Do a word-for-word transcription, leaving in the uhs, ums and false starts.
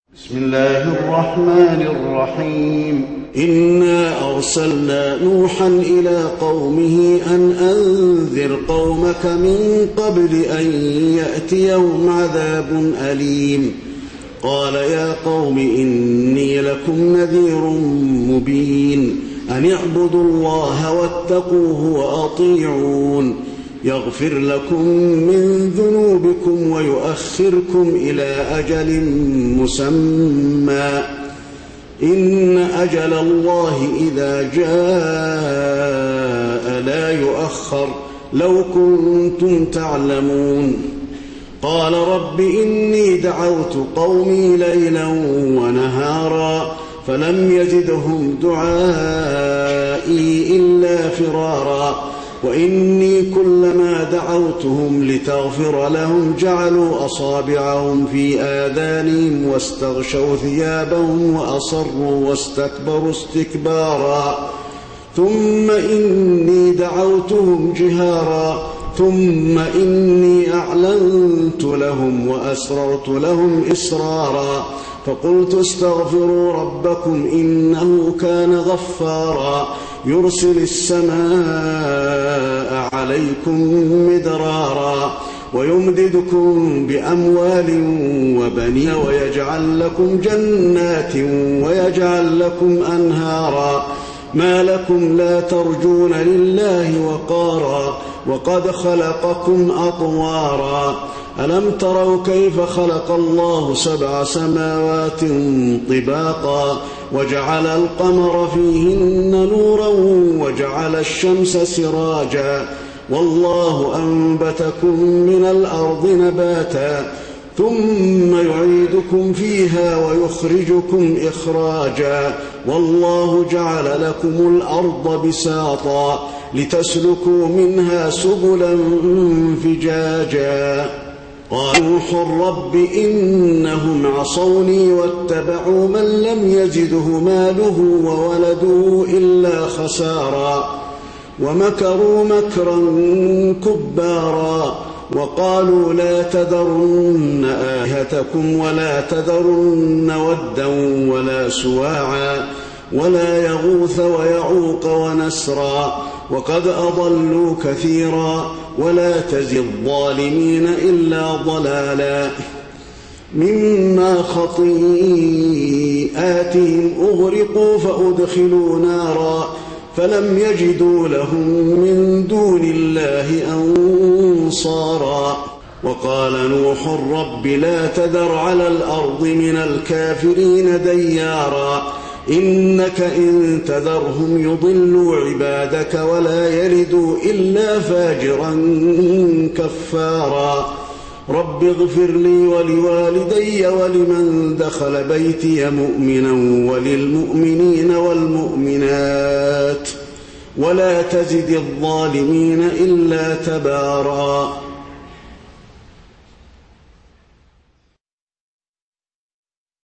بسم الله الرحمن الرحيم إنا أرسلنا نوحا إلى قومه أن أنذر قومك من قبل أن يأتيهم عذاب أليم قال يا قوم إني لكم نذير مبين أن اعبدوا الله واتقوه وأطيعون يغفر لكم من ذنوبكم ويؤخركم إلى أجل مسمى إن أجل الله إذا جاء لا يؤخر لو كنتم تعلمون قال رب إني دعوت قومي ليلا ونهارا فلم يزدهم دعائي إلا فرارا وإني كلما دعوتهم لتغفر لهم جعلوا أصابعهم في آذانهم واستغشوا ثيابهم وأصروا واستكبروا استكبارا ثم إني دعوتهم جهارا ثم إني أعلنت لهم وأسررت لهم إسرارا فقلت استغفروا ربكم إنه كان غفارا يرسل السماء عليكم مدرارا ويمددكم بأموال وبنين ويجعل لكم جنات ويجعل لكم أنهارا ما لكم لا ترجون لله وقارا وقد خلقكم أطوارا ألم تروا كيف خلق الله سبع سماوات طباقا وجعل القمر فيهن نورا وجعل الشمس سراجا والله أنبتكم من الأرض نباتا ثم يعيدكم فيها ويخرجكم إخراجا والله جعل لكم الأرض بساطا لتسلكوا منها سبلا فجاجا قال نوح رب إنهم عصوني واتبعوا من لم يزده ماله وولده إلا خسارا ومكروا مكرا كبارا وقالوا لا تذرن آلهتكم ولا تذرن ودا ولا سواعا ولا يغوث ويعوق ونسرا وقد أضلوا كثيرا ولا تزد الظالمين إلا ضلالا مما خطيئاتهم أغرقوا فأدخلوا نارا فلم يجدوا لهم من دون الله أنصارا وقال نوح رب لا تذر على الأرض من الكافرين ديارا إنك إن تذرهم يضلوا عبادك ولا يلدوا إلا فاجرا كفارا رب اغفر لي ولوالدي ولمن دخل بيتي مؤمنا وللمؤمنين والمؤمنات ولا تزد الظالمين إلا تبارا